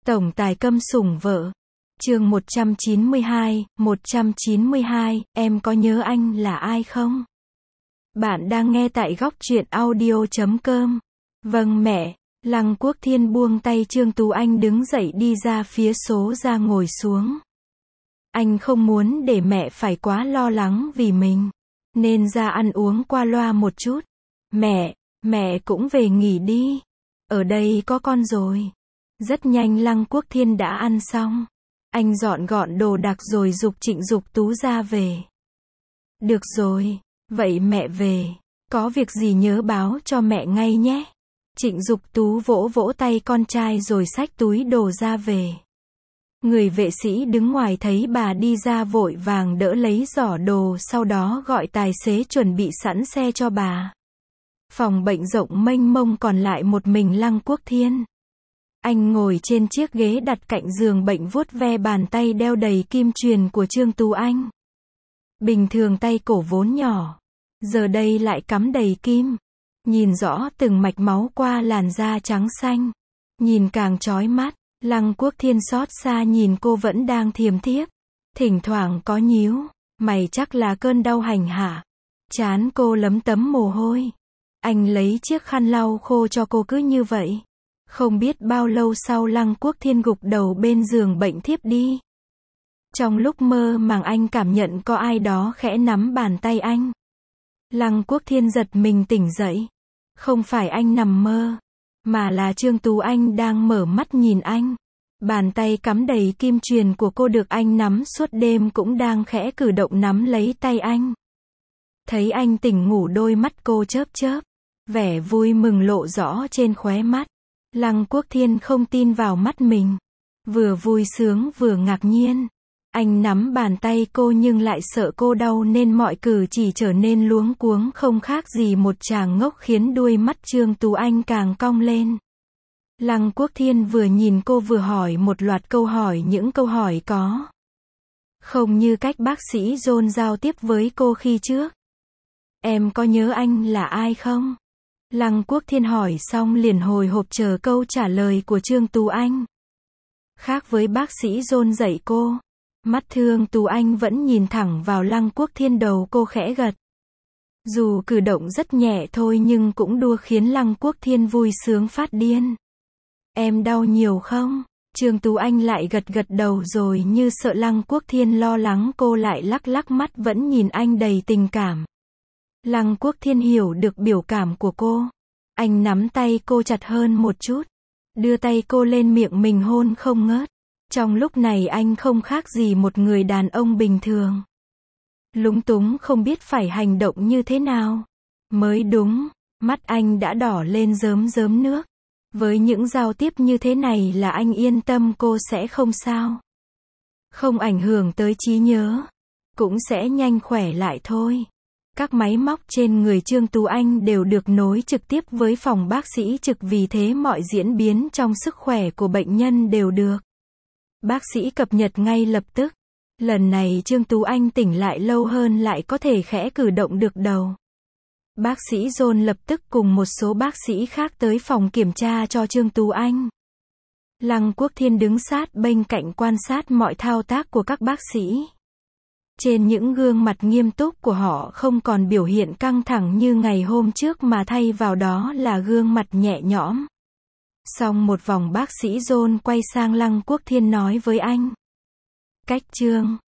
Tổng tài câm sủng vợ. Chương 192, em có nhớ anh là ai không? Bạn đang nghe tại góc truyện audio.com. Vâng mẹ. Lăng Quốc Thiên buông tay Trương Tú Anh đứng dậy đi ra phía số ra ngồi xuống. Anh không muốn để mẹ phải quá lo lắng vì mình, nên ra ăn uống qua loa một chút. Mẹ cũng về nghỉ đi. Ở đây có con rồi. Rất nhanh Lăng Quốc Thiên đã ăn xong. Anh dọn gọn đồ đạc rồi giục Trịnh Dục Tú ra về. Được rồi, vậy mẹ về. Có việc gì nhớ báo cho mẹ ngay nhé. Trịnh Dục Tú vỗ vỗ tay con trai rồi xách túi đồ ra về. Người vệ sĩ đứng ngoài thấy bà đi ra vội vàng đỡ lấy giỏ đồ, sau đó gọi tài xế chuẩn bị sẵn xe cho bà. Phòng bệnh rộng mênh mông còn lại một mình Lăng Quốc Thiên. Anh ngồi trên chiếc ghế đặt cạnh giường bệnh vuốt ve bàn tay đeo đầy kim chuyền của Trương Tú Anh. Bình thường tay cổ vốn nhỏ, giờ đây lại cắm đầy kim. Nhìn rõ từng mạch máu qua làn da trắng xanh. Nhìn càng chói mắt. Lăng Quốc Thiên xót xa nhìn cô vẫn đang thiềm thiếp. Thỉnh thoảng có nhíu mày, chắc là cơn đau hành hạ. Trán cô lấm tấm mồ hôi. Anh lấy chiếc khăn lau khô cho cô, cứ như vậy. Không biết bao lâu sau Lăng Quốc Thiên gục đầu bên giường bệnh thiếp đi. Trong lúc mơ màng anh cảm nhận có ai đó khẽ nắm bàn tay anh. Lăng Quốc Thiên giật mình tỉnh dậy. Không phải anh nằm mơ, mà là Trương Tú Anh đang mở mắt nhìn anh. Bàn tay cắm đầy kim chuyền của cô được anh nắm suốt đêm cũng đang khẽ cử động nắm lấy tay anh. Thấy anh tỉnh ngủ, đôi mắt cô chớp chớp. Vẻ vui mừng lộ rõ trên khóe mắt. Lăng Quốc Thiên không tin vào mắt mình. Vừa vui sướng vừa ngạc nhiên. Anh nắm bàn tay cô nhưng lại sợ cô đau nên mọi cử chỉ trở nên luống cuống, không khác gì một chàng ngốc, khiến đuôi mắt Trương Tú Anh càng cong lên. Lăng Quốc Thiên vừa nhìn cô vừa hỏi một loạt câu hỏi, những câu hỏi có không như cách bác sĩ John giao tiếp với cô khi trước. Em có nhớ anh là ai không? Lăng Quốc Thiên hỏi xong liền hồi hộp chờ câu trả lời của Trương Tú Anh. Khác với bác sĩ John dạy cô, mắt Trương Tú Anh vẫn nhìn thẳng vào Lăng Quốc Thiên, đầu cô khẽ gật. Dù cử động rất nhẹ thôi nhưng cũng đua khiến Lăng Quốc Thiên vui sướng phát điên. Em đau nhiều không? Trương Tú Anh lại gật gật đầu rồi như sợ Lăng Quốc Thiên lo lắng, cô lại lắc lắc mắt vẫn nhìn anh đầy tình cảm. Lăng Quốc Thiên hiểu được biểu cảm của cô. Anh nắm tay cô chặt hơn một chút. Đưa tay cô lên miệng mình hôn không ngớt. Trong lúc này anh không khác gì một người đàn ông bình thường. Lúng túng không biết phải hành động như thế nào mới đúng. Mắt anh đã đỏ lên rớm rớm nước. Với những giao tiếp như thế này là anh yên tâm cô sẽ không sao. Không ảnh hưởng tới trí nhớ. Cũng sẽ nhanh khỏe lại thôi. Các máy móc trên người Trương Tú Anh đều được nối trực tiếp với phòng bác sĩ trực, vì thế mọi diễn biến trong sức khỏe của bệnh nhân đều được bác sĩ cập nhật ngay lập tức. Lần này Trương Tú Anh tỉnh lại lâu hơn, lại có thể khẽ cử động được đầu. Bác sĩ John lập tức cùng một số bác sĩ khác tới phòng kiểm tra cho Trương Tú Anh. Lăng Quốc Thiên đứng sát bên cạnh quan sát mọi thao tác của các bác sĩ. Trên những gương mặt nghiêm túc của họ không còn biểu hiện căng thẳng như ngày hôm trước, mà thay vào đó là gương mặt nhẹ nhõm. Xong một vòng bác sĩ John quay sang Lăng Quốc Thiên nói với anh. Cách Trương